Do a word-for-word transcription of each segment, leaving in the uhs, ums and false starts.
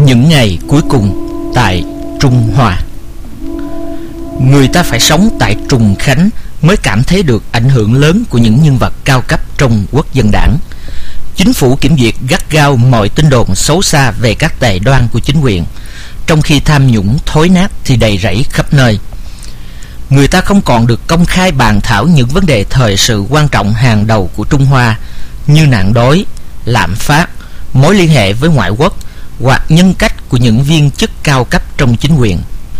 Những ngày cuối cùng tại Trung Hoa. Người ta phải sống tại Trùng Khánh mới cảm thấy được ảnh hưởng lớn của những nhân vật cao cấp trong Quốc dân đảng. Chính phủ kiểm duyệt gắt gao mọi tin đồn xấu xa về các tệ đoan của chính quyền, trong khi tham nhũng thối nát thì đầy rẫy khắp nơi. Người ta không còn được công khai bàn thảo những vấn đề thời sự quan trọng hàng đầu của Trung Hoa như nạn đói, lạm phát, mối liên hệ với ngoại quốc hoặc nhân cách của những viên chức cao cấp trong chính quyền.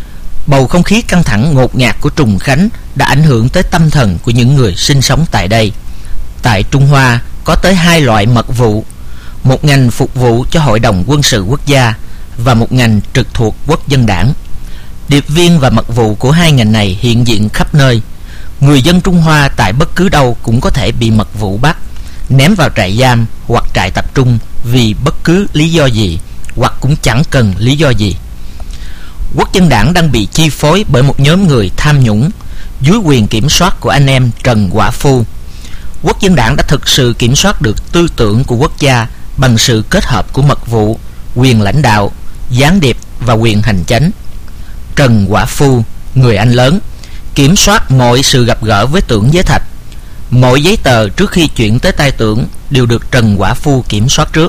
Bầu không khí căng thẳng ngột ngạt của Trùng Khánh đã ảnh hưởng tới tâm thần của những người sinh sống tại đây. Tại Trung Hoa có tới hai loại mật vụ, một ngành phục vụ cho Hội đồng Quân sự Quốc gia và một ngành trực thuộc Quốc dân đảng. Điệp viên và mật vụ của hai ngành này hiện diện khắp nơi. Người dân Trung Hoa tại bất cứ đâu cũng có thể bị mật vụ bắt, ném vào trại giam hoặc trại tập trung vì bất cứ lý do gì, hoặc cũng chẳng cần lý do gì. Quốc dân đảng đang bị chi phối bởi một nhóm người tham nhũng dưới quyền kiểm soát của anh em Trần Quả Phu. Quốc dân đảng đã thực sự kiểm soát được tư tưởng của quốc gia bằng sự kết hợp của mật vụ, quyền lãnh đạo, gián điệp và quyền hành chánh. Trần Quả Phu, người Anh lớn, kiểm soát mọi sự gặp gỡ với Tưởng Giới Thạch. Mọi giấy tờ trước khi chuyển tới tay Tưởng đều được Trần Quả Phu kiểm soát trước.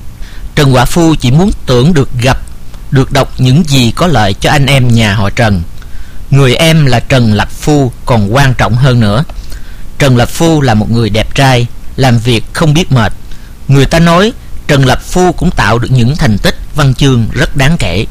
Trần Quả Phu chỉ muốn Tưởng được gặp, được đọc những gì có lợi cho anh em nhà họ Trần. Người em là Trần Lập Phu còn quan trọng hơn nữa. Trần Lập Phu là một người đẹp trai, làm việc không biết mệt. Người ta nói Trần Lập Phu cũng tạo được những thành tích văn chương rất đáng kể.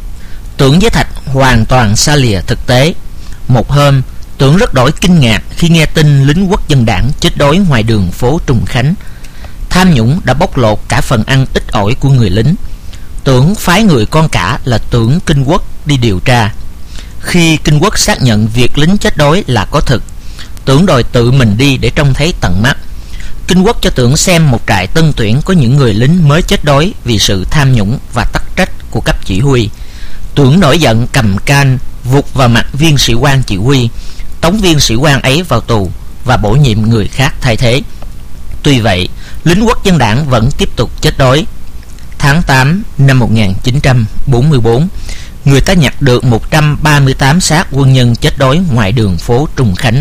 Tưởng Giới Thạch hoàn toàn xa lìa thực tế. Một hôm, Tưởng rất đổi kinh ngạc khi nghe tin lính Quốc dân đảng chết đói ngoài đường phố Trùng Khánh. Tham nhũng đã bóc lột cả phần ăn ít ỏi của người lính. Tưởng phái người con cả là Tưởng Kinh Quốc đi điều tra. Khi Kinh Quốc xác nhận việc lính chết đói là có thực, Tưởng đòi tự mình đi để trông thấy tận mắt. Kinh Quốc cho Tưởng xem một trại tân tuyển có những người lính mới chết đói vì sự tham nhũng và tắc trách của cấp chỉ huy. Tưởng nổi giận cầm can vụt vào mặt viên sĩ quan chỉ huy, tống viên sĩ quan ấy vào tù và bổ nhiệm người khác thay thế. Tuy vậy, lính Quốc dân đảng vẫn tiếp tục chết đói. Tháng tám năm một nghìn chín trăm bốn mươi tư, người ta nhặt được một trăm ba mươi tám xác quân nhân chết đói ngoài đường phố Trùng Khánh.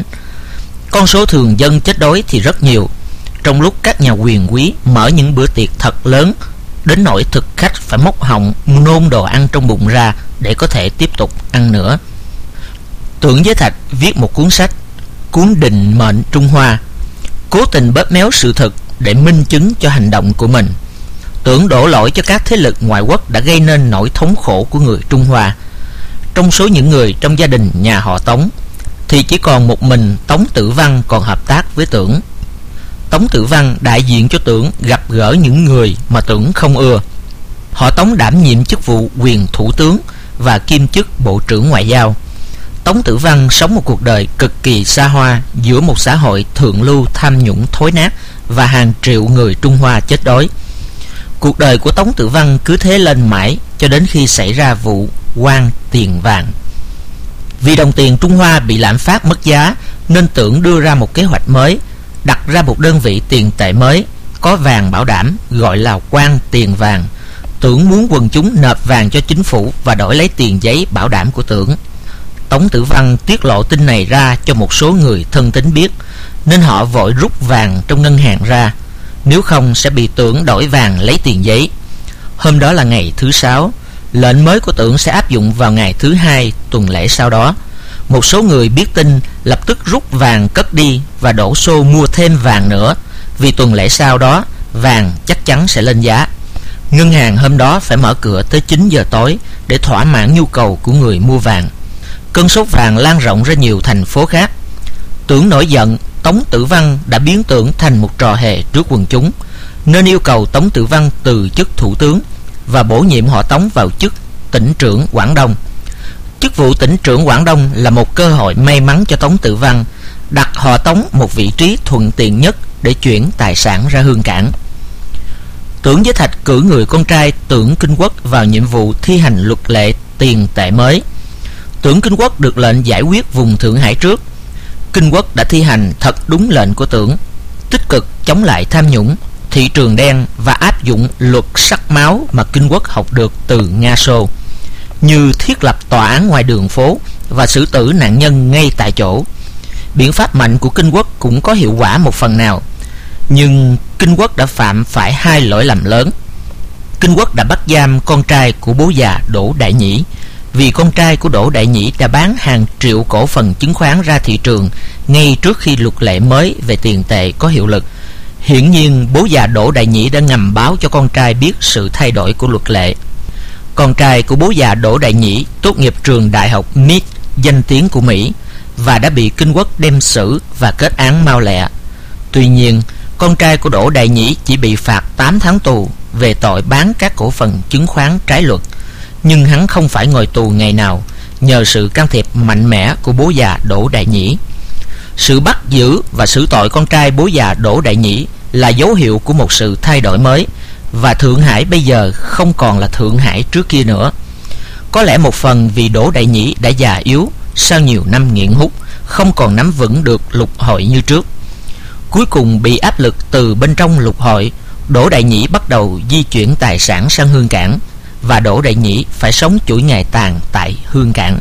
Con số thường dân chết đói thì rất nhiều, trong lúc các nhà quyền quý mở những bữa tiệc thật lớn, đến nỗi thực khách phải móc họng nôn đồ ăn trong bụng ra để có thể tiếp tục ăn nữa. Tưởng Giới Thạch viết một cuốn sách, cuốn Định Mệnh Trung Hoa, cố tình bóp méo sự thật để minh chứng cho hành động của mình. Tưởng đổ lỗi cho các thế lực ngoại quốc đã gây nên nỗi thống khổ của người Trung Hoa. Trong số những người trong gia đình nhà họ Tống thì chỉ còn một mình Tống Tử Văn còn hợp tác với Tưởng. Tống Tử Văn đại diện cho Tưởng gặp gỡ những người mà Tưởng không ưa. Họ Tống đảm nhiệm chức vụ quyền thủ tướng và kiêm chức bộ trưởng ngoại giao. Tống Tử Văn sống một cuộc đời cực kỳ xa hoa giữa một xã hội thượng lưu tham nhũng thối nát và hàng triệu người Trung Hoa chết đói. Cuộc đời của Tống Tử Văn cứ thế lên mãi cho đến khi xảy ra vụ quan tiền vàng. Vì đồng tiền Trung Hoa bị lạm phát mất giá nên Tưởng đưa ra một kế hoạch mới, đặt ra một đơn vị tiền tệ mới có vàng bảo đảm gọi là quan tiền vàng. Tưởng muốn quần chúng nộp vàng cho chính phủ và đổi lấy tiền giấy bảo đảm của Tưởng. Tống Tử Văn tiết lộ tin này ra cho một số người thân tín biết, nên họ vội rút vàng trong ngân hàng ra, nếu không sẽ bị Tưởng đổi vàng lấy tiền giấy. Hôm đó là ngày thứ sáu, lệnh mới của Tưởng sẽ áp dụng vào ngày thứ hai tuần lễ sau đó. Một số người biết tin lập tức rút vàng cất đi và đổ xô mua thêm vàng nữa, vì tuần lễ sau đó vàng chắc chắn sẽ lên giá. Ngân hàng hôm đó phải mở cửa tới chín giờ tối để thỏa mãn nhu cầu của người mua vàng. Cơn sốt vàng lan rộng ra nhiều thành phố khác. Tưởng nổi giận, Tống Tử Văn đã biến Tưởng thành một trò hề trước quần chúng, nên yêu cầu Tống Tử Văn từ chức thủ tướng và bổ nhiệm họ Tống vào chức tỉnh trưởng Quảng Đông. Chức vụ tỉnh trưởng Quảng Đông là một cơ hội may mắn cho Tống Tử Văn, đặt họ Tống một vị trí thuận tiện nhất để chuyển tài sản ra Hương Cảng. Tưởng Giới Thạch cử người con trai Tưởng Kinh Quốc vào nhiệm vụ thi hành luật lệ tiền tệ mới. Tưởng Kinh Quốc được lệnh giải quyết vùng Thượng Hải trước. Kinh Quốc đã thi hành thật đúng lệnh của Tưởng, tích cực chống lại tham nhũng, thị trường đen và áp dụng luật sắc máu mà Kinh Quốc học được từ Nga Xô, như thiết lập tòa án ngoài đường phố và xử tử nạn nhân ngay tại chỗ. Biện pháp mạnh của Kinh Quốc cũng có hiệu quả một phần nào, nhưng Kinh Quốc đã phạm phải hai lỗi lầm lớn. Kinh Quốc đã bắt giam con trai của bố già Đỗ Đại Nhĩ, vì con trai của Đỗ Đại Nhĩ đã bán hàng triệu cổ phần chứng khoán ra thị trường ngay trước khi luật lệ mới về tiền tệ có hiệu lực. Hiển nhiên bố già Đỗ Đại Nhĩ đã ngầm báo cho con trai biết sự thay đổi của luật lệ. Con trai của bố già Đỗ Đại Nhĩ tốt nghiệp trường đại học Mead danh tiếng của Mỹ và đã bị Kinh Quốc đem xử và kết án mau lẹ. Tuy nhiên, con trai của Đỗ Đại Nhĩ chỉ bị phạt tám tháng tù về tội bán các cổ phần chứng khoán trái luật, nhưng hắn không phải ngồi tù ngày nào nhờ sự can thiệp mạnh mẽ của bố già Đỗ Đại Nhĩ. Sự bắt giữ và xử tội con trai bố già Đỗ Đại Nhĩ là dấu hiệu của một sự thay đổi mới, và Thượng Hải bây giờ không còn là Thượng Hải trước kia nữa. Có lẽ một phần vì Đỗ Đại Nhĩ đã già yếu sau nhiều năm nghiện hút, không còn nắm vững được lục hội như trước. Cuối cùng bị áp lực từ bên trong lục hội, Đỗ Đại Nhĩ bắt đầu di chuyển tài sản sang Hương Cảng, và Đỗ Đại Nhĩ phải sống chuỗi ngày tàn tại Hương Cảng.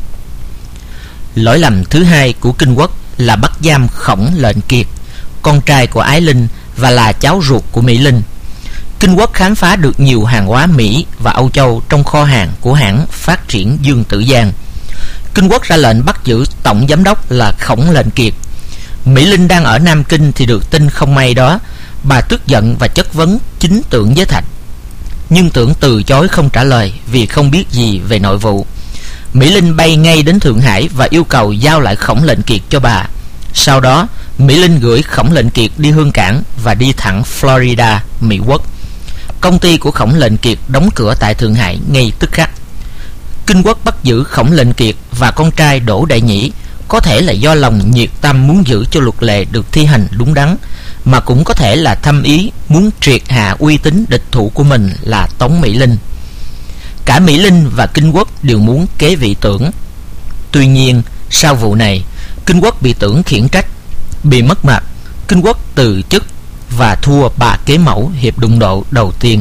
Lỗi lầm thứ hai của Kinh Quốc là bắt giam Khổng Lệnh Kiệt, con trai của Ái Linh và là cháu ruột của Mỹ Linh. Kinh Quốc khám phá được nhiều hàng hóa Mỹ và Âu Châu trong kho hàng của hãng Phát triển Dương Tử Giang. Kinh Quốc ra lệnh bắt giữ tổng giám đốc là Khổng Lệnh Kiệt. Mỹ Linh đang ở Nam Kinh thì được tin không may đó. Bà tức giận và chất vấn chính Tưởng Giới Thạch, nhưng Tưởng từ chối không trả lời vì không biết gì về nội vụ. Mỹ Linh bay ngay đến Thượng Hải và yêu cầu giao lại Khổng Lệnh Kiệt cho bà. Sau đó, Mỹ Linh gửi Khổng Lệnh Kiệt đi Hương Cảng và đi thẳng Florida, Mỹ Quốc. Công ty của Khổng Lệnh Kiệt đóng cửa tại Thượng Hải ngay tức khắc. Kinh Quốc bắt giữ Khổng Lệnh Kiệt và con trai Đỗ Đại Nhĩ có thể là do lòng nhiệt tâm muốn giữ cho luật lệ được thi hành đúng đắn, mà cũng có thể là thâm ý muốn triệt hạ uy tín địch thủ của mình là Tống Mỹ Linh. Cả Mỹ Linh và Kinh Quốc đều muốn kế vị Tưởng. Tuy nhiên, sau vụ này, Kinh Quốc bị Tưởng khiển trách, bị mất mặt. Kinh Quốc từ chức và thua bà kế mẫu hiệp đụng độ đầu tiên.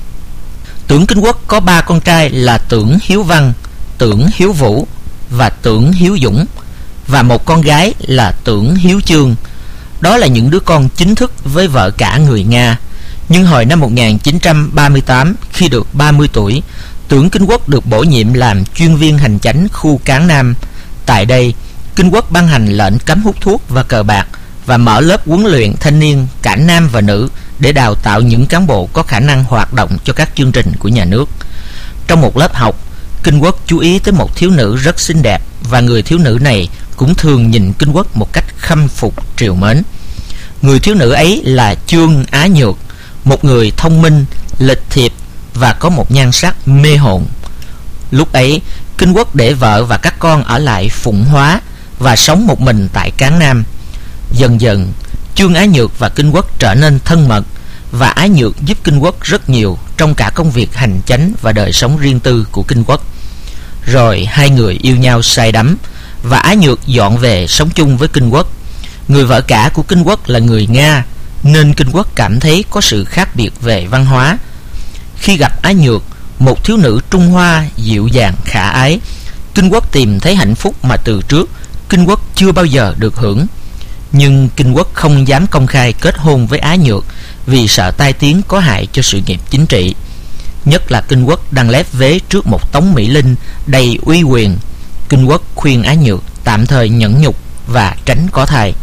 Tưởng Kinh Quốc có ba con trai là Tưởng Hiếu Văn, Tưởng Hiếu Vũ và Tưởng Hiếu Dũng, và một con gái là Tưởng Hiếu Chương. Đó là những đứa con chính thức với vợ cả người Nga. Nhưng hồi năm một nghìn chín trăm ba mươi tám, khi được ba mươi tuổi, Tưởng Kinh Quốc được bổ nhiệm làm chuyên viên hành chánh khu Cán Nam. Tại đây, Kinh Quốc ban hành lệnh cấm hút thuốc và cờ bạc và mở lớp huấn luyện thanh niên cả nam và nữ để đào tạo những cán bộ có khả năng hoạt động cho các chương trình của nhà nước. Trong một lớp học, Kinh Quốc chú ý tới một thiếu nữ rất xinh đẹp, và người thiếu nữ này cũng thường nhìn Kinh Quốc một cách khâm phục trìu mến. Người thiếu nữ ấy là Chương Á Nhược, một người thông minh, lịch thiệp và có một nhan sắc mê hồn. Lúc ấy, Kinh Quốc để vợ và các con ở lại Phụng Hóa và sống một mình tại Cán Nam. Dần dần, Chương Á Nhược và Kinh Quốc trở nên thân mật, và Á Nhược giúp Kinh Quốc rất nhiều trong cả công việc hành chánh và đời sống riêng tư của Kinh Quốc. Rồi hai người yêu nhau say đắm, và Á Nhược dọn về sống chung với Kinh Quốc. Người vợ cả của Kinh Quốc là người Nga, nên Kinh Quốc cảm thấy có sự khác biệt về văn hóa. Khi gặp Á Nhược, một thiếu nữ Trung Hoa dịu dàng khả ái, Kinh Quốc tìm thấy hạnh phúc mà từ trước Kinh Quốc chưa bao giờ được hưởng. Nhưng Kinh Quốc không dám công khai kết hôn với Á Nhược vì sợ tai tiếng có hại cho sự nghiệp chính trị. Nhất là Kinh Quốc đang lép vế trước một Tống Mỹ Linh đầy uy quyền. Kinh Quốc khuyên Á Nhược tạm thời nhẫn nhục và tránh có thai.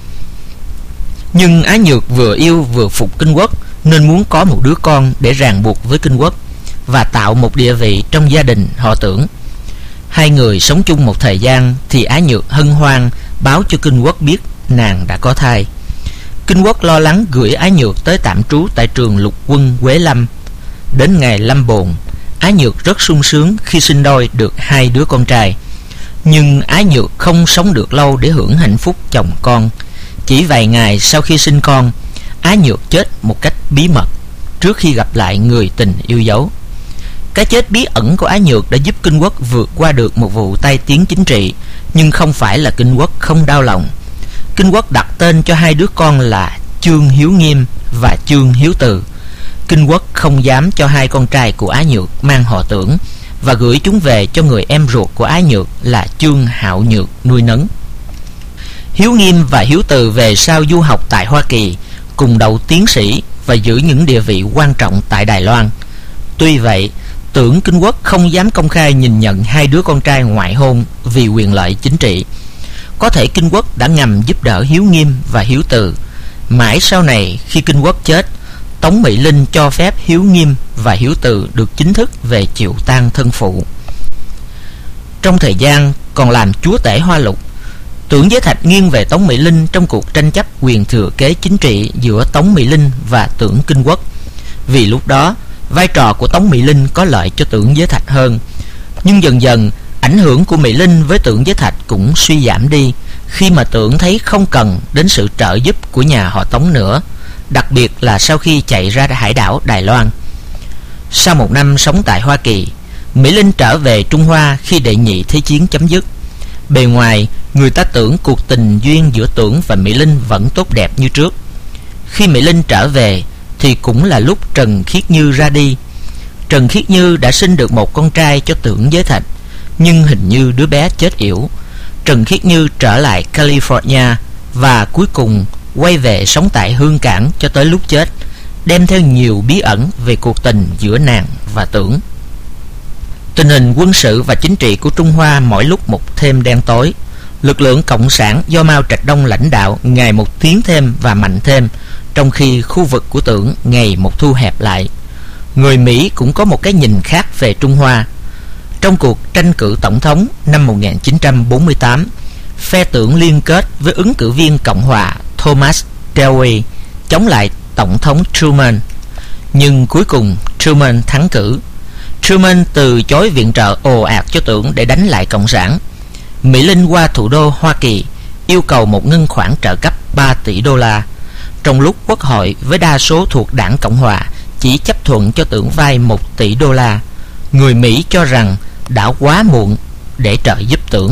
Nhưng Á Nhược vừa yêu vừa phục Kinh Quốc, nên muốn có một đứa con để ràng buộc với Kinh Quốc và tạo một địa vị trong gia đình họ Tưởng. Hai người sống chung một thời gian thì Á Nhược hân hoan báo cho Kinh Quốc biết nàng đã có thai. Kinh Quốc lo lắng gửi Á Nhược tới tạm trú tại trường lục quân Quế Lâm. Đến ngày lâm bồn, Á Nhược rất sung sướng khi sinh đôi được hai đứa con trai. Nhưng Á Nhược không sống được lâu để hưởng hạnh phúc chồng con. Chỉ vài ngày sau khi sinh con, Á Nhược chết một cách bí mật trước khi gặp lại người tình yêu dấu. Cái chết bí ẩn của Á Nhược đã giúp Kinh Quốc vượt qua được một vụ tai tiếng chính trị. Nhưng không phải là Kinh Quốc không đau lòng. Kinh Quốc đặt tên cho hai đứa con là Chương Hiếu Nghiêm và Chương Hiếu Từ. Kinh Quốc không dám cho hai con trai của Á Nhược mang họ Tưởng, và gửi chúng về cho người em ruột của Á Nhược là Chương Hạo Nhược nuôi nấng. Hiếu Nghiêm và Hiếu Từ về sau du học tại Hoa Kỳ, cùng đậu tiến sĩ và giữ những địa vị quan trọng tại Đài Loan. Tuy vậy, Tưởng Kinh Quốc không dám công khai nhìn nhận hai đứa con trai ngoại hôn vì quyền lợi chính trị. Có thể Kinh Quốc đã ngầm giúp đỡ Hiếu Nghiêm và Hiếu Từ. Mãi sau này, khi Kinh Quốc chết, Tống Mỹ Linh cho phép Hiếu Nghiêm và Hiếu Từ được chính thức về chịu tang thân phụ. Trong thời gian còn làm chúa tể Hoa Lục, Tưởng Giới Thạch nghiêng về Tống Mỹ Linh trong cuộc tranh chấp quyền thừa kế chính trị giữa Tống Mỹ Linh và Tưởng Kinh Quốc. Vì lúc đó, vai trò của Tống Mỹ Linh có lợi cho Tưởng Giới Thạch hơn. Nhưng dần dần, ảnh hưởng của Mỹ Linh với Tưởng Giới Thạch cũng suy giảm đi, khi mà Tưởng thấy không cần đến sự trợ giúp của nhà họ Tống nữa, đặc biệt là sau khi chạy ra hải đảo Đài Loan. Sau một năm sống tại Hoa Kỳ, Mỹ Linh trở về Trung Hoa khi Đệ Nhị Thế Chiến chấm dứt. Bề ngoài, người ta tưởng cuộc tình duyên giữa Tưởng và Mỹ Linh vẫn tốt đẹp như trước. Khi Mỹ Linh trở về thì cũng là lúc Trần Khiết Như ra đi. Trần Khiết Như đã sinh được một con trai cho Tưởng Giới Thạch, nhưng hình như đứa bé chết yểu. Trần Khiết Như trở lại California và cuối cùng quay về sống tại Hương Cảng cho tới lúc chết, đem theo nhiều bí ẩn về cuộc tình giữa nàng và Tưởng. Tình hình quân sự và chính trị của Trung Hoa mỗi lúc một thêm đen tối. Lực lượng cộng sản do Mao Trạch Đông lãnh đạo ngày một tiến thêm và mạnh thêm, trong khi khu vực của Tưởng ngày một thu hẹp lại. Người Mỹ cũng có một cái nhìn khác về Trung Hoa. Trong cuộc tranh cử tổng thống năm một nghìn chín trăm bốn mươi tám, phe Tưởng liên kết với ứng cử viên Cộng hòa Thomas Dewey chống lại Tổng thống Truman. Nhưng cuối cùng Truman thắng cử. Truman từ chối viện trợ ồ ạt cho Tưởng để đánh lại Cộng sản. Mỹ Linh qua thủ đô Hoa Kỳ yêu cầu một ngân khoản trợ cấp ba tỷ đô la, trong lúc Quốc hội với đa số thuộc đảng Cộng hòa chỉ chấp thuận cho Tưởng vay một tỷ đô la. Người Mỹ cho rằng đã quá muộn để trợ giúp Tưởng.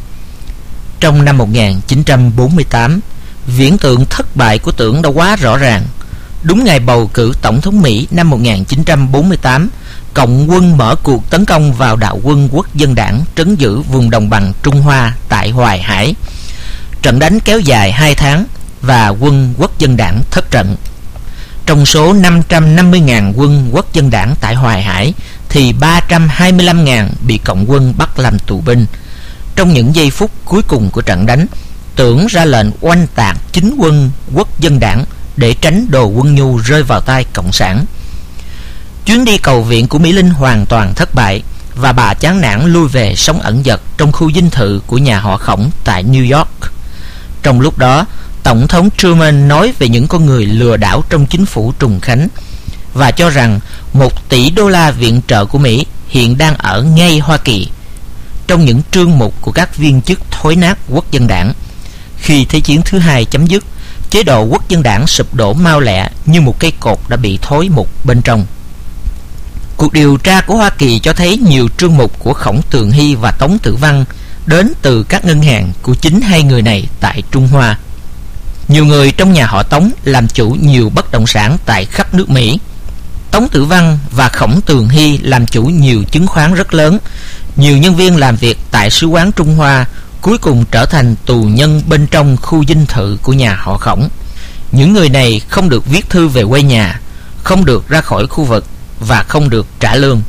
Trong năm một nghìn chín trăm bốn mươi tám, viễn tượng thất bại của Tưởng đã quá rõ ràng. Đúng ngày bầu cử tổng thống Mỹ năm một nghìn chín trăm bốn mươi tám, Cộng quân mở cuộc tấn công vào đạo quân Quốc dân đảng trấn giữ vùng đồng bằng Trung Hoa tại Hoài Hải. Trận đánh kéo dài hai tháng và quân Quốc dân đảng thất trận. Trong số năm trăm năm mươi nghìn quân Quốc dân đảng tại Hoài Hải thì ba trăm hai mươi lăm nghìn bị Cộng quân bắt làm tù binh. Trong những giây phút cuối cùng của trận đánh, Tưởng ra lệnh oanh tạc chính quân Quốc dân đảng để tránh đồ quân nhu rơi vào tay Cộng sản. Chuyến đi cầu viện của Mỹ Linh hoàn toàn thất bại, và bà chán nản lui về sống ẩn dật trong khu dinh thự của nhà họ Khổng tại New York. Trong lúc đó, Tổng thống Truman nói về những con người lừa đảo trong chính phủ Trùng Khánh và cho rằng một tỷ đô la viện trợ của Mỹ hiện đang ở ngay Hoa Kỳ, trong những trương mục của các viên chức thối nát Quốc dân đảng. Khi Thế chiến thứ hai chấm dứt, chế độ Quốc dân đảng sụp đổ mau lẹ như một cây cột đã bị thối mục bên trong. Cuộc điều tra của Hoa Kỳ cho thấy nhiều trương mục của Khổng Tường Hy và Tống Tử Văn đến từ các ngân hàng của chính hai người này tại Trung Hoa. Nhiều người trong nhà họ Tống làm chủ nhiều bất động sản tại khắp nước Mỹ. Tống Tử Văn và Khổng Tường Hy làm chủ nhiều chứng khoán rất lớn. Nhiều nhân viên làm việc tại sứ quán Trung Hoa cuối cùng trở thành tù nhân bên trong khu dinh thự của nhà họ Khổng. Những người này không được viết thư về quê nhà, không được ra khỏi khu vực và không được trả lương.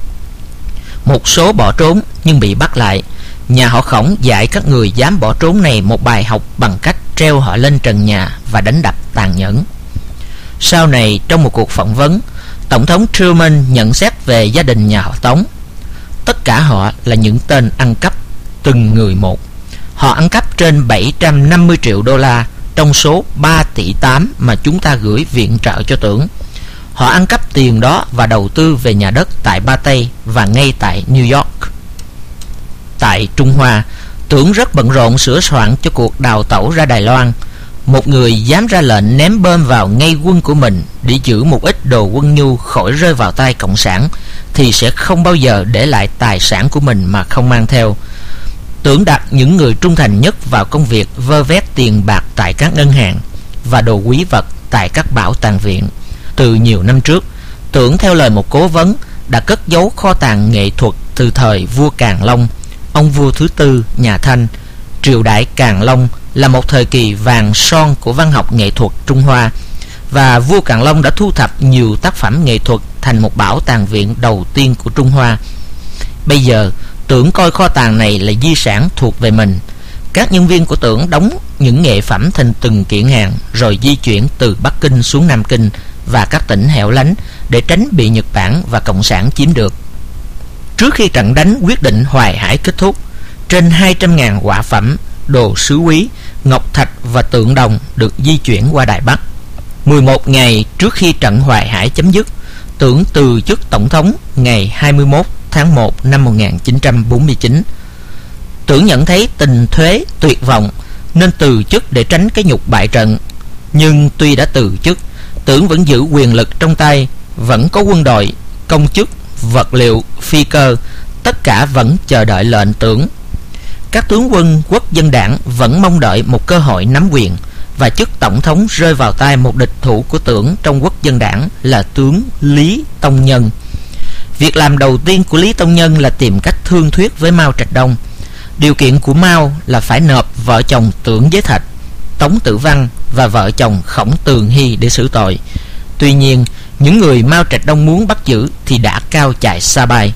Một số bỏ trốn nhưng bị bắt lại. Nhà họ Khổng dạy các người dám bỏ trốn này một bài học bằng cách treo họ lên trần nhà và đánh đập tàn nhẫn. Sau này, trong một cuộc phỏng vấn, Tổng thống Truman nhận xét về gia đình nhà họ Tống. Tất cả họ là những tên ăn cắp, từng người một. Họ ăn cắp trên bảy trăm năm mươi triệu đô la trong số ba tỷ tám mà chúng ta gửi viện trợ cho Tưởng. Họ ăn cắp tiền đó và đầu tư về nhà đất tại Ba Tây và ngay tại New York. Tại Trung Hoa, Tưởng rất bận rộn sửa soạn cho cuộc đào tẩu ra Đài Loan. Một người dám ra lệnh ném bom vào ngay quân của mình để giữ một ít đồ quân nhu khỏi rơi vào tay Cộng sản thì sẽ không bao giờ để lại tài sản của mình mà không mang theo. Tưởng đặt những người trung thành nhất vào công việc vơ vét tiền bạc tại các ngân hàng và đồ quý vật tại các bảo tàng viện. Từ nhiều năm trước, Tưởng theo lời một cố vấn đã cất giấu kho tàng nghệ thuật từ thời vua Càn Long, ông vua thứ tư nhà Thanh. Triều đại Càn Long là một thời kỳ vàng son của văn học nghệ thuật Trung Hoa, và vua Càn Long đã thu thập nhiều tác phẩm nghệ thuật thành một bảo tàng viện đầu tiên của Trung Hoa. Bây giờ Tưởng coi kho tàng này là di sản thuộc về mình. Các nhân viên của Tưởng đóng những nghệ phẩm thành từng kiện hàng, rồi di chuyển từ Bắc Kinh xuống Nam Kinh và các tỉnh hẻo lánh để tránh bị Nhật Bản và Cộng sản chiếm được. Trước khi trận đánh quyết định Hoài Hải kết thúc, trên hai trăm nghìn họa phẩm, đồ sứ quý, ngọc thạch và tượng đồng được di chuyển qua Đài Bắc. mười một ngày trước khi trận Hoài Hải chấm dứt, Tưởng từ chức tổng thống ngày hai mươi mốt tháng một năm một nghìn chín trăm bốn mươi chín. Tưởng nhận thấy tình thế tuyệt vọng nên từ chức để tránh cái nhục bại trận. Nhưng tuy đã từ chức, Tưởng vẫn giữ quyền lực trong tay, vẫn có quân đội, công chức, vật liệu, phi cơ, tất cả vẫn chờ đợi lệnh Tưởng. Các tướng quân Quốc dân đảng vẫn mong đợi một cơ hội nắm quyền, và chức tổng thống rơi vào tay một địch thủ của Tưởng trong Quốc dân đảng là tướng Lý Tông Nhân. Việc làm đầu tiên của Lý Tông Nhân là tìm cách thương thuyết với Mao Trạch Đông. Điều kiện của Mao là phải nộp vợ chồng Tưởng Giới Thạch, Tống Tử Văn và vợ chồng Khổng Tường Hy để xử tội. Tuy nhiên, những người Mao Trạch Đông muốn bắt giữ thì đã cao chạy xa bay.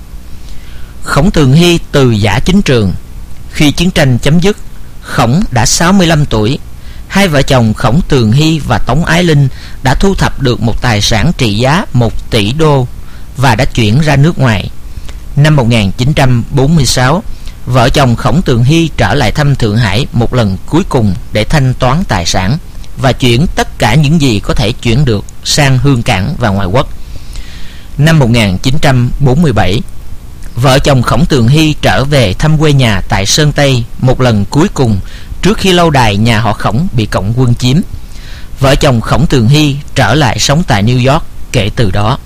Khổng Tường Hy từ giã chính trường. Khi chiến tranh chấm dứt, Khổng đã sáu mươi lăm tuổi. Hai vợ chồng Khổng Tường Hy và Tống Ái Linh đã thu thập được một tài sản trị giá một tỷ đô và đã chuyển ra nước ngoài. Năm một nghìn chín trăm bốn mươi sáu, vợ chồng Khổng Tường Hy trở lại thăm Thượng Hải một lần cuối cùng để thanh toán tài sản và chuyển tất cả những gì có thể chuyển được sang Hương Cảng và ngoại quốc. Năm một nghìn chín trăm bốn mươi bảy, vợ chồng Khổng Tường Hy trở về thăm quê nhà tại Sơn Tây một lần cuối cùng trước khi lâu đài nhà họ Khổng bị Cộng quân chiếm. Vợ chồng Khổng Tường Hy trở lại sống tại New York kể từ đó.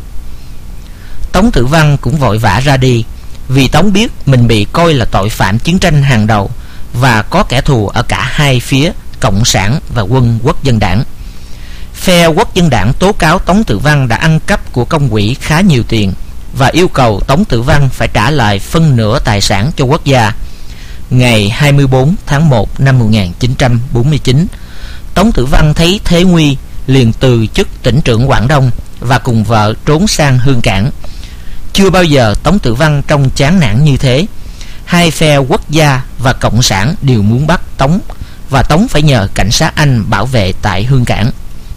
Tống Tử Văn cũng vội vã ra đi, vì Tống biết mình bị coi là tội phạm chiến tranh hàng đầu và có kẻ thù ở cả hai phía, Cộng sản và quân Quốc dân đảng. Phe Quốc dân đảng tố cáo Tống Tử Văn đã ăn cắp của công quỹ khá nhiều tiền và yêu cầu Tống Tử Văn phải trả lại phân nửa tài sản cho quốc gia. Ngày hai mươi bốn tháng một năm một nghìn chín trăm bốn mươi chín, Tống Tử Văn thấy thế nguy, liền từ chức tỉnh trưởng Quảng Đông và cùng vợ trốn sang Hương Cảng. Chưa bao giờ Tống Tử Văn trông chán nản như thế. Hai phe quốc gia và Cộng sản đều muốn bắt Tống, và Tống phải nhờ cảnh sát Anh bảo vệ tại Hương Cảng.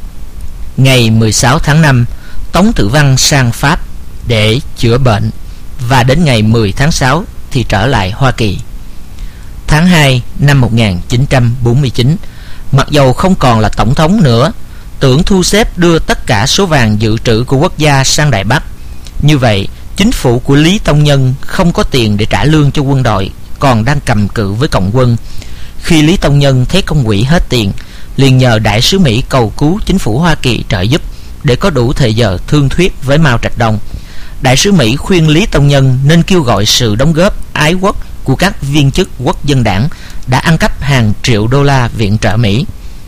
Ngày mười sáu tháng năm, Tống Tử Văn sang Pháp để chữa bệnh, và đến ngày mười tháng sáu thì trở lại Hoa Kỳ. Tháng hai năm một nghìn chín trăm bốn mươi chín, mặc dầu không còn là tổng thống nữa, Tưởng thu xếp đưa tất cả số vàng dự trữ của quốc gia sang Đài Bắc. Như vậy, chính phủ của Lý Tông Nhân không có tiền để trả lương cho quân đội, còn đang cầm cự với Cộng quân. Khi Lý Tông Nhân thấy công quỹ hết tiền, liền nhờ đại sứ Mỹ cầu cứu chính phủ Hoa Kỳ trợ giúp để có đủ thời giờ thương thuyết với Mao Trạch Đông. Đại sứ Mỹ khuyên Lý Tông Nhân nên kêu gọi sự đóng góp ái quốc của các viên chức Quốc dân đảng đã ăn cắp hàng triệu đô la viện trợ Mỹ.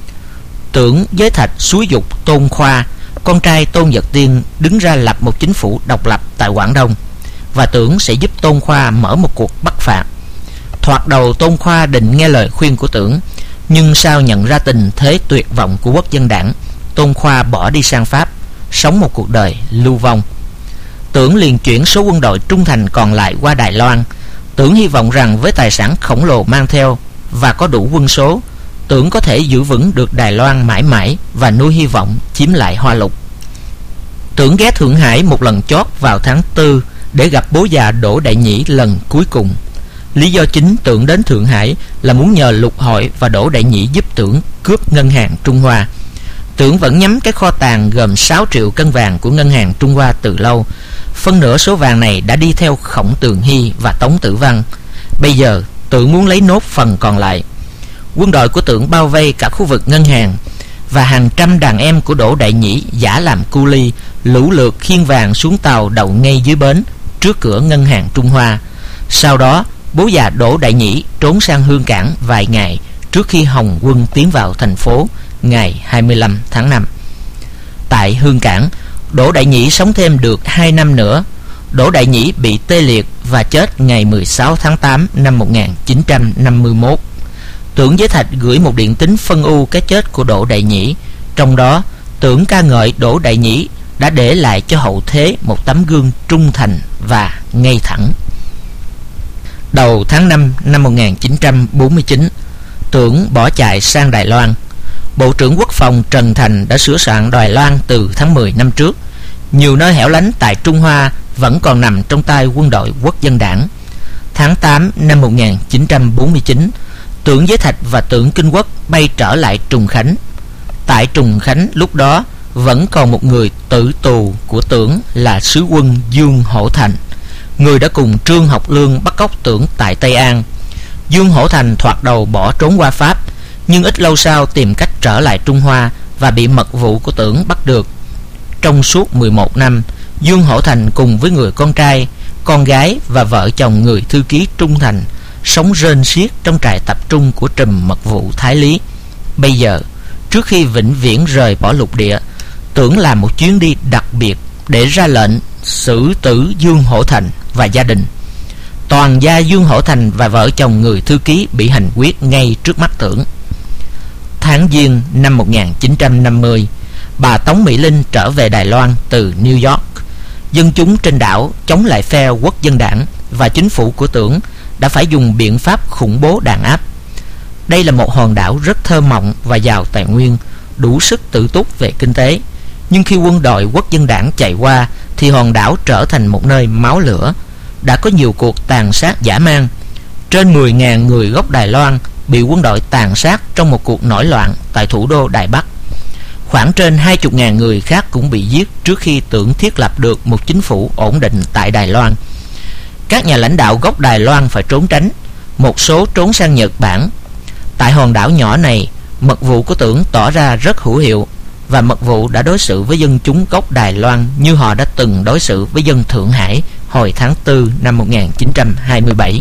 Tưởng Giới Thạch xúi giục Tôn Khoa, con trai Tôn Giật Tiên, đứng ra lập một chính phủ độc lập tại Quảng Đông, và Tưởng sẽ giúp Tôn Khoa mở một cuộc bắt phạt. Thoạt đầu Tôn Khoa định nghe lời khuyên của Tưởng, nhưng sau nhận ra tình thế tuyệt vọng của Quốc dân đảng, Tôn Khoa bỏ đi sang Pháp, sống một cuộc đời lưu vong. Tưởng liền chuyển số quân đội trung thành còn lại qua Đài Loan. Tưởng hy vọng rằng với tài sản khổng lồ mang theo và có đủ quân số, Tưởng có thể giữ vững được Đài Loan mãi mãi và nuôi hy vọng chiếm lại Hoa Lục. Tưởng ghé Thượng Hải một lần chót vào tháng tư để gặp bố già Đỗ Đại Nhĩ lần cuối cùng. Lý do chính Tưởng đến Thượng Hải là muốn nhờ Lục Hội và Đỗ Đại Nhĩ giúp Tưởng cướp ngân hàng Trung Hoa. Tưởng vẫn nhắm cái kho tàng gồm sáu triệu cân vàng của ngân hàng Trung Hoa từ lâu. Phân nửa số vàng này đã đi theo Khổng Tường Hy và Tống Tử Văn. Bây giờ Tưởng muốn lấy nốt phần còn lại. Quân đội của Tưởng bao vây cả khu vực ngân hàng, và hàng trăm đàn em của Đỗ Đại Nhĩ giả làm cu ly lũ lượt khiêng vàng xuống tàu đậu ngay dưới bến trước cửa ngân hàng Trung Hoa. Sau đó bố già Đỗ Đại Nhĩ trốn sang Hương Cảng vài ngày trước khi Hồng quân tiến vào thành phố ngày hai mươi lăm tháng năm. Tại Hương Cảng, Đỗ Đại Nhĩ sống thêm được hai năm nữa. Đỗ Đại Nhĩ bị tê liệt và chết ngày mười sáu tháng tám năm một nghìn chín trăm năm mươi mốt. Tưởng Giới Thạch gửi một điện tín phân ưu cái chết của Đỗ Đại Nhĩ. Trong đó, Tưởng ca ngợi Đỗ Đại Nhĩ đã để lại cho hậu thế một tấm gương trung thành và ngay thẳng. Đầu tháng năm năm một nghìn chín trăm bốn mươi chín, Tưởng bỏ chạy sang Đài Loan. Bộ trưởng Quốc phòng Trần Thành đã sửa soạn Đài Loan từ tháng mười năm trước. Nhiều nơi hẻo lánh tại Trung Hoa vẫn còn nằm trong tay quân đội Quốc dân đảng. Tháng tám năm một nghìn chín trăm bốn mươi chín, Tưởng Giới Thạch và Tưởng Kinh Quốc bay trở lại Trùng Khánh. Tại Trùng Khánh lúc đó vẫn còn một người tử tù của Tưởng là sứ quân Dương Hổ Thành, người đã cùng Trương Học Lương bắt cóc Tưởng tại Tây An. Dương Hổ Thành thoạt đầu bỏ trốn qua Pháp, nhưng ít lâu sau tìm cách trở lại Trung Hoa và bị mật vụ của Tưởng bắt được. Trong suốt mười một năm, Dương Hổ Thành cùng với người con trai, con gái và vợ chồng người thư ký trung thành sống rên xiết trong trại tập trung của trùm mật vụ Thái Lý. Bây giờ, trước khi vĩnh viễn rời bỏ lục địa, Tưởng làm một chuyến đi đặc biệt để ra lệnh xử tử Dương Hổ Thành và gia đình. Toàn gia Dương Hổ Thành và vợ chồng người thư ký bị hành quyết ngay trước mắt Tưởng. Tháng Giêng năm một nghìn chín trăm năm mươi, bà Tống Mỹ Linh trở về Đài Loan từ New York. Dân chúng trên đảo chống lại phe Quốc dân đảng và chính phủ của Tưởng đã phải dùng biện pháp khủng bố đàn áp. Đây là một hòn đảo rất thơ mộng và giàu tài nguyên, đủ sức tự túc về kinh tế. Nhưng khi quân đội Quốc dân đảng chạy qua thì hòn đảo trở thành một nơi máu lửa. Đã có nhiều cuộc tàn sát dã man. Trên mười nghìn người gốc Đài Loan bị quân đội tàn sát trong một cuộc nổi loạn tại thủ đô Đài Bắc. Khoảng trên hai mươi nghìn người khác cũng bị giết trước khi Tưởng thiết lập được một chính phủ ổn định tại Đài Loan. Các nhà lãnh đạo gốc Đài Loan phải trốn tránh, một số trốn sang Nhật Bản. Tại hòn đảo nhỏ này, mật vụ của Tưởng tỏ ra rất hữu hiệu, và mật vụ đã đối xử với dân chúng gốc Đài Loan như họ đã từng đối xử với dân Thượng Hải hồi tháng tư năm một nghìn chín trăm hai mươi bảy.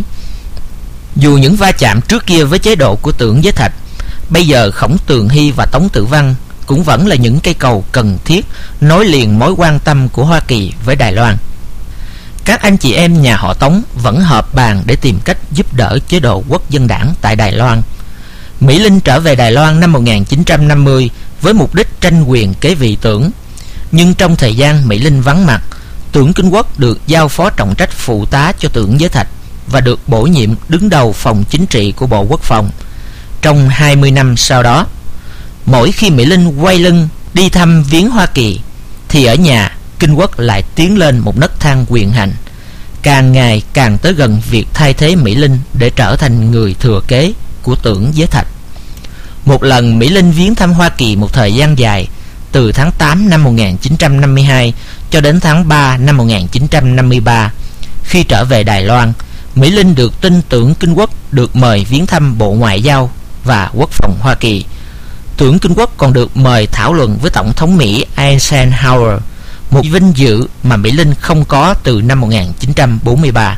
Dù những va chạm trước kia với chế độ của Tưởng Giới Thạch, bây giờ Khổng Tường Hy và Tống Tử Văn cũng vẫn là những cây cầu cần thiết nối liền mối quan tâm của Hoa Kỳ với Đài Loan. Các anh chị em nhà họ Tống vẫn họp bàn để tìm cách giúp đỡ chế độ Quốc dân đảng tại Đài Loan. Mỹ Linh trở về Đài Loan năm một nghìn chín trăm năm mươi với mục đích tranh quyền kế vị Tưởng. Nhưng trong thời gian Mỹ Linh vắng mặt, Tưởng Kinh Quốc được giao phó trọng trách phụ tá cho Tưởng Giới Thạch và được bổ nhiệm đứng đầu phòng chính trị của Bộ Quốc phòng. Trong hai mươi năm sau đó, mỗi khi Mỹ Linh quay lưng đi thăm viếng Hoa Kỳ thì ở nhà Kinh Quốc lại tiến lên một nấc thang quyền hành, càng ngày càng tới gần việc thay thế Mỹ Linh để trở thành người thừa kế của Tưởng Giới Thạch. Một lần Mỹ Linh viếng thăm Hoa Kỳ một thời gian dài, từ tháng tám năm một nghìn chín trăm năm mươi hai cho đến tháng ba năm một nghìn chín trăm năm mươi ba. Khi trở về Đài Loan, Mỹ Linh được tin Tưởng Kinh Quốc được mời viếng thăm Bộ Ngoại giao và Quốc phòng Hoa Kỳ. Tưởng Kinh Quốc còn được mời thảo luận với Tổng thống Mỹ Eisenhower, một vinh dự mà Mỹ Linh không có từ năm một nghìn chín trăm bốn mươi ba.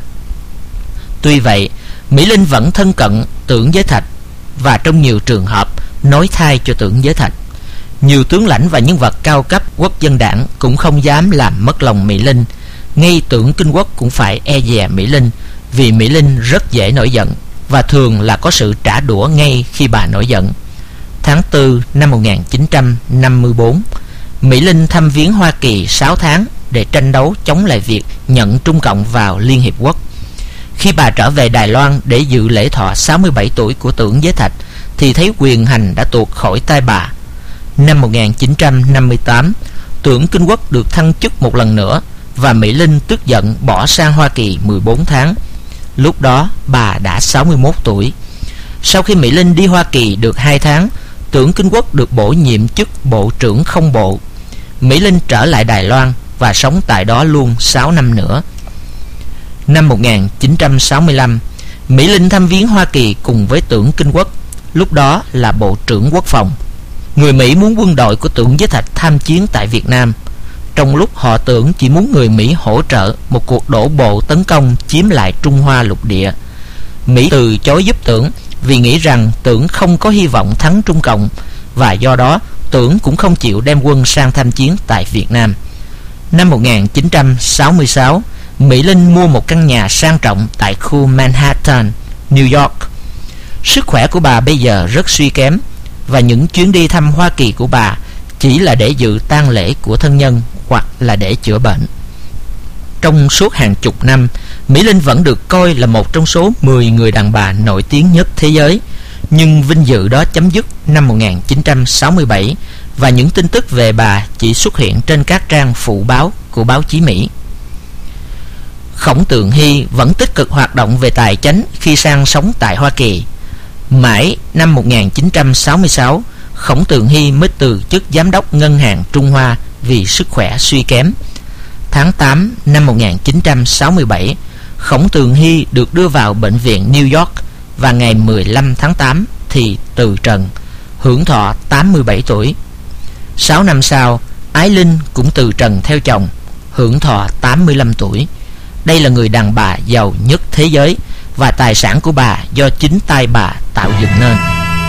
Tuy vậy, Mỹ Linh vẫn thân cận Tưởng Giới Thạch và trong nhiều trường hợp nối thai cho Tưởng Giới Thạch. Nhiều tướng lãnh và nhân vật cao cấp Quốc dân đảng cũng không dám làm mất lòng Mỹ Linh. Ngay Tưởng Kinh Quốc cũng phải e dè Mỹ Linh, vì Mỹ Linh rất dễ nổi giận và thường là có sự trả đũa ngay khi bà nổi giận. Tháng tư năm một nghìn chín trăm năm mươi tư, Mỹ Linh thăm viếng Hoa Kỳ sáu tháng để tranh đấu chống lại việc nhận Trung Cộng vào Liên Hiệp Quốc. Khi bà trở về Đài Loan để dự lễ thọ sáu mươi bảy tuổi của Tưởng Giới Thạch thì thấy quyền hành đã tuột khỏi tay bà. Năm một nghìn chín trăm năm mươi tám, Tưởng Kinh Quốc được thăng chức một lần nữa và Mỹ Linh tức giận bỏ sang Hoa Kỳ mười bốn tháng. Lúc đó bà đã sáu mươi mốt tuổi. Sau khi Mỹ Linh đi Hoa Kỳ được hai tháng, Tưởng Kinh Quốc được bổ nhiệm chức Bộ trưởng Không bộ. Mỹ Linh trở lại Đài Loan và sống tại đó luôn sáu năm nữa. Năm một nghìn chín trăm sáu mươi lăm, Mỹ Linh thăm viếng Hoa Kỳ cùng với Tưởng Kinh Quốc, lúc đó là Bộ trưởng Quốc phòng. Người Mỹ muốn quân đội của Tưởng Giới Thạch tham chiến tại Việt Nam, trong lúc họ tưởng chỉ muốn người Mỹ hỗ trợ một cuộc đổ bộ tấn công chiếm lại Trung Hoa lục địa. Mỹ từ chối giúp Tưởng vì nghĩ rằng Tưởng không có hy vọng thắng Trung Cộng, và do đó Tưởng cũng không chịu đem quân sang tham chiến tại Việt Nam. Năm một nghìn chín trăm sáu mươi sáu, Mỹ Linh mua một căn nhà sang trọng tại khu Manhattan, New York. Sức khỏe của bà bây giờ rất suy kém, và những chuyến đi thăm Hoa Kỳ của bà chỉ là để dự tang lễ của thân nhân hoặc là để chữa bệnh. Trong suốt hàng chục năm, Mỹ Linh vẫn được coi là một trong số mười người đàn bà nổi tiếng nhất thế giới. Nhưng vinh dự đó chấm dứt năm một nghìn chín trăm sáu mươi bảy, và những tin tức về bà chỉ xuất hiện trên các trang phụ báo của báo chí Mỹ. Khổng Tường Hy vẫn tích cực hoạt động về tài chánh khi sang sống tại Hoa Kỳ. Mãi năm một nghìn chín trăm sáu mươi sáu, Khổng Tường Hy mới từ chức giám đốc ngân hàng Trung Hoa vì sức khỏe suy kém. Tháng tám năm một nghìn chín trăm sáu mươi bảy, Khổng Tường Hy được đưa vào bệnh viện New York, và ngày mười lăm tháng tám thì từ trần, hưởng thọ tám mươi bảy tuổi. Sáu năm sau, Ái Linh cũng từ trần theo chồng, hưởng thọ tám mươi lăm tuổi. Đây là người đàn bà giàu nhất thế giới, và tài sản của bà do chính tay bà tạo dựng nên.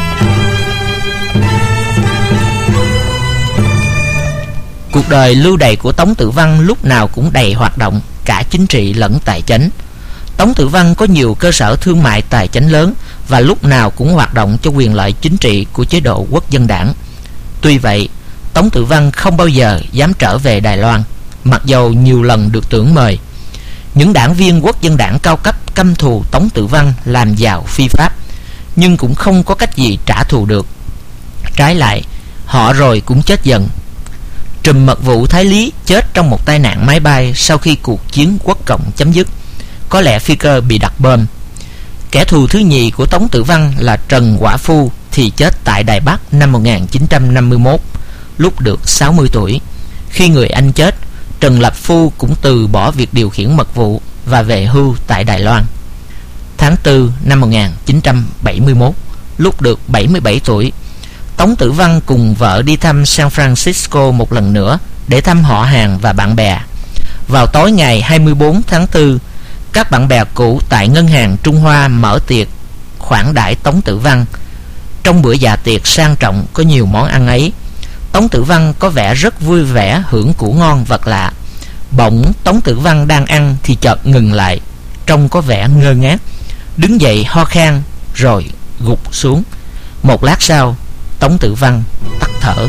Cuộc đời lưu đày của Tống Tử Văn lúc nào cũng đầy hoạt động, cả chính trị lẫn tài chánh. Tống Tử Văn có nhiều cơ sở thương mại tài chánh lớn, và lúc nào cũng hoạt động cho quyền lợi chính trị của chế độ Quốc dân đảng. Tuy vậy, Tống Tử Văn không bao giờ dám trở về Đài Loan, mặc dầu nhiều lần được tưởng mời. Những đảng viên Quốc dân đảng cao cấp căm thù Tống Tử Văn làm giàu phi pháp, nhưng cũng không có cách gì trả thù được. Trái lại, họ rồi cũng chết dần. Trùm mật vụ Thái Lý chết trong một tai nạn máy bay sau khi cuộc chiến Quốc Cộng chấm dứt. Có lẽ phi cơ bị đặt bom. Kẻ thù thứ nhì của Tống Tử Văn là Trần Quả Phu thì chết tại Đài Bắc năm một nghìn chín trăm năm mươi mốt, lúc được sáu mươi tuổi. Khi người anh chết, Trần Lập Phu cũng từ bỏ việc điều khiển mật vụ và về hưu tại Đài Loan. Tháng tư năm một nghìn chín trăm bảy mươi mốt, lúc được bảy mươi bảy tuổi, Tống Tử Văn cùng vợ đi thăm San Francisco một lần nữa để thăm họ hàng và bạn bè. Vào tối ngày hai mươi bốn tháng tư, các bạn bè cũ tại ngân hàng Trung Hoa mở tiệc khoản đãi Tống Tử Văn. Trong bữa dạ tiệc sang trọng có nhiều món ăn ấy, Tống Tử Văn có vẻ rất vui vẻ hưởng củ ngon vật lạ. Bỗng Tống Tử Văn đang ăn thì chợt ngừng lại, trông có vẻ ngơ ngác, đứng dậy ho khan rồi gục xuống. Một lát sau, Tống Tử Văn tắt thở.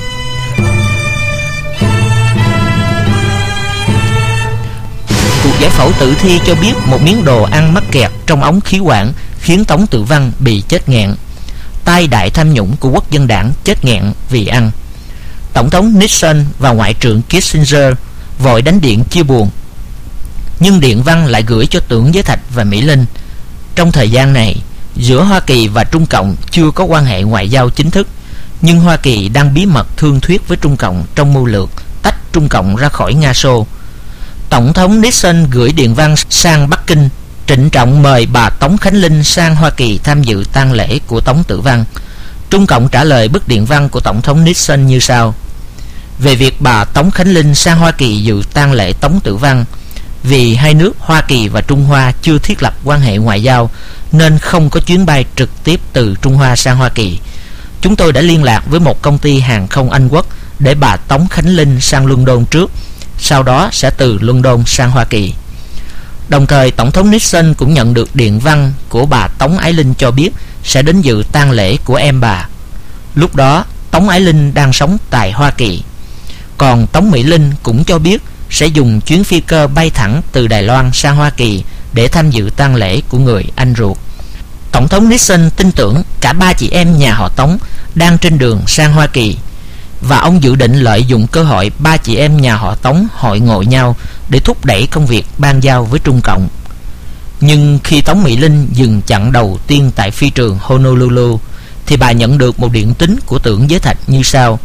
Cuộc giải phẫu tử thi cho biết một miếng đồ ăn mắc kẹt trong ống khí quản khiến Tống Tử Văn bị chết nghẹn. Tai đại tham nhũng của Quốc dân đảng chết nghẹn vì ăn. Tổng thống Nixon và Ngoại trưởng Kissinger vội đánh điện chia buồn, nhưng điện văn lại gửi cho Tưởng Giới Thạch và Mỹ Linh. Trong thời gian này, giữa Hoa Kỳ và Trung Cộng chưa có quan hệ ngoại giao chính thức, nhưng Hoa Kỳ đang bí mật thương thuyết với Trung Cộng trong mưu lược tách Trung Cộng ra khỏi Nga Xô. Tổng thống Nixon gửi điện văn sang Bắc Kinh, trịnh trọng mời bà Tống Khánh Linh sang Hoa Kỳ tham dự tang lễ của Tống Tử Văn. Trung Cộng trả lời bức điện văn của Tổng thống Nixon như sau: về việc bà Tống Khánh Linh sang Hoa Kỳ dự tang lễ Tống Tử Văn, vì hai nước Hoa Kỳ và Trung Hoa chưa thiết lập quan hệ ngoại giao nên không có chuyến bay trực tiếp từ Trung Hoa sang Hoa Kỳ. Chúng tôi đã liên lạc với một công ty hàng không Anh Quốc để bà Tống Khánh Linh sang London trước, sau đó sẽ từ London sang Hoa Kỳ. Đồng thời, Tổng thống Nixon cũng nhận được điện văn của bà Tống Ái Linh cho biết sẽ đến dự tang lễ của em bà. Lúc đó, Tống Ái Linh đang sống tại Hoa Kỳ. Còn Tống Mỹ Linh cũng cho biết sẽ dùng chuyến phi cơ bay thẳng từ Đài Loan sang Hoa Kỳ để tham dự tang lễ của người anh ruột. Tổng thống Nixon tin tưởng cả ba chị em nhà họ Tống đang trên đường sang Hoa Kỳ, và ông dự định lợi dụng cơ hội ba chị em nhà họ Tống hội ngộ nhau để thúc đẩy công việc ban giao với Trung Cộng. Nhưng khi Tống Mỹ Linh dừng chặng đầu tiên tại phi trường Honolulu, thì bà nhận được một điện tín của Tưởng Giới Thạch như sau: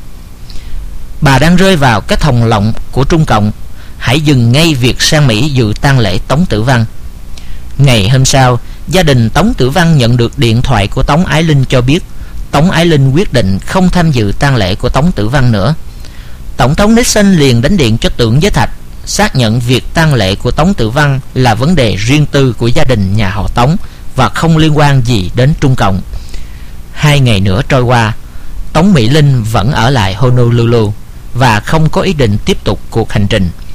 bà đang rơi vào cái thòng lọng của Trung Cộng, hãy dừng ngay việc sang Mỹ dự tang lễ Tống Tử Văn. Ngày hôm sau, gia đình Tống Tử Văn nhận được điện thoại của Tống Ái Linh cho biết Tống Ái Linh quyết định không tham dự tang lễ của Tống Tử Văn nữa. Tổng thống Nixon liền đánh điện cho Tưởng Giới Thạch, xác nhận việc tang lễ của Tống Tử Văn là vấn đề riêng tư của gia đình nhà họ Tống và không liên quan gì đến Trung Cộng. Hai ngày nữa trôi qua, Tống Mỹ Linh vẫn ở lại Honolulu và không có ý định tiếp tục cuộc hành trình.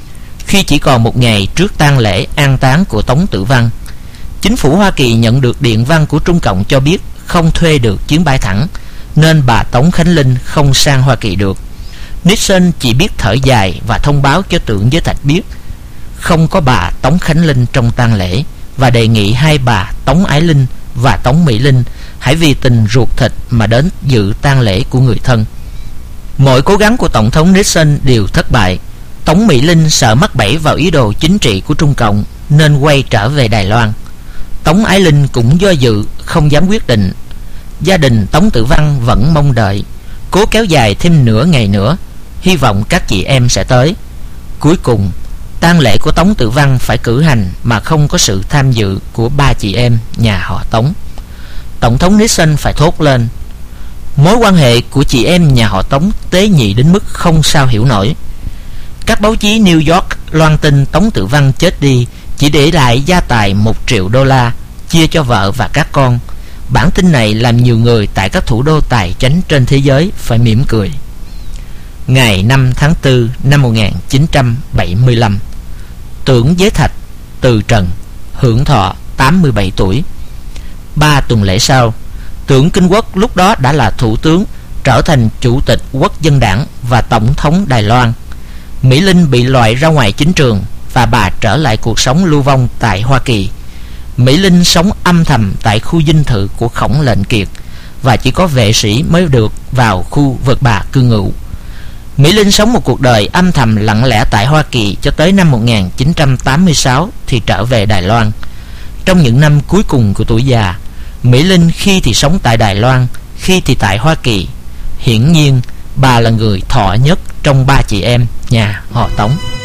Khi chỉ còn một ngày trước tang lễ an táng của Tống Tử Văn, chính phủ Hoa Kỳ nhận được điện văn của Trung Cộng cho biết không thuê được chuyến bay thẳng, nên bà Tống Khánh Linh không sang Hoa Kỳ được. Nixon chỉ biết thở dài và thông báo cho Tưởng Giới Thạch biết không có bà Tống Khánh Linh trong tang lễ, và đề nghị hai bà Tống Ái Linh và Tống Mỹ Linh hãy vì tình ruột thịt mà đến dự tang lễ của người thân. Mọi cố gắng của Tổng thống Nixon đều thất bại. Tống Mỹ Linh sợ mắc bẫy vào ý đồ chính trị của Trung Cộng nên quay trở về Đài Loan. Tống Ái Linh cũng do dự, không dám quyết định. Gia đình Tống Tử Văn vẫn mong đợi, cố kéo dài thêm nửa ngày nữa, hy vọng các chị em sẽ tới. Cuối cùng, tang lễ của Tống Tử Văn phải cử hành mà không có sự tham dự của ba chị em nhà họ Tống. Tổng thống Nixon phải thốt lên: mối quan hệ của chị em nhà họ Tống tế nhị đến mức không sao hiểu nổi. Các báo chí New York loan tin Tống Tử Văn chết đi chỉ để lại gia tài một triệu đô la chia cho vợ và các con. Bản tin này làm nhiều người tại các thủ đô tài chánh trên thế giới phải mỉm cười. Ngày năm tháng tư năm một nghìn chín trăm bảy mươi lăm, Tưởng Giới Thạch từ trần, hưởng thọ tám mươi bảy tuổi. Ba tuần lễ sau, Tưởng Kinh Quốc lúc đó đã là thủ tướng, trở thành chủ tịch Quốc dân đảng và tổng thống Đài Loan. Mỹ Linh bị loại ra ngoài chính trường và bà trở lại cuộc sống lưu vong tại Hoa Kỳ. Mỹ Linh sống âm thầm tại khu dinh thự của Khổng Lệnh Kiệt và chỉ có vệ sĩ mới được vào khu vực bà cư ngụ. Mỹ Linh sống một cuộc đời âm thầm lặng lẽ tại Hoa Kỳ cho tới năm một nghìn chín trăm tám mươi sáu thì trở về Đài Loan. Trong những năm cuối cùng của tuổi già, Mỹ Linh khi thì sống tại Đài Loan, khi thì tại Hoa Kỳ. Hiển nhiên, bà là người thọ nhất trong ba chị em nhà họ Tống.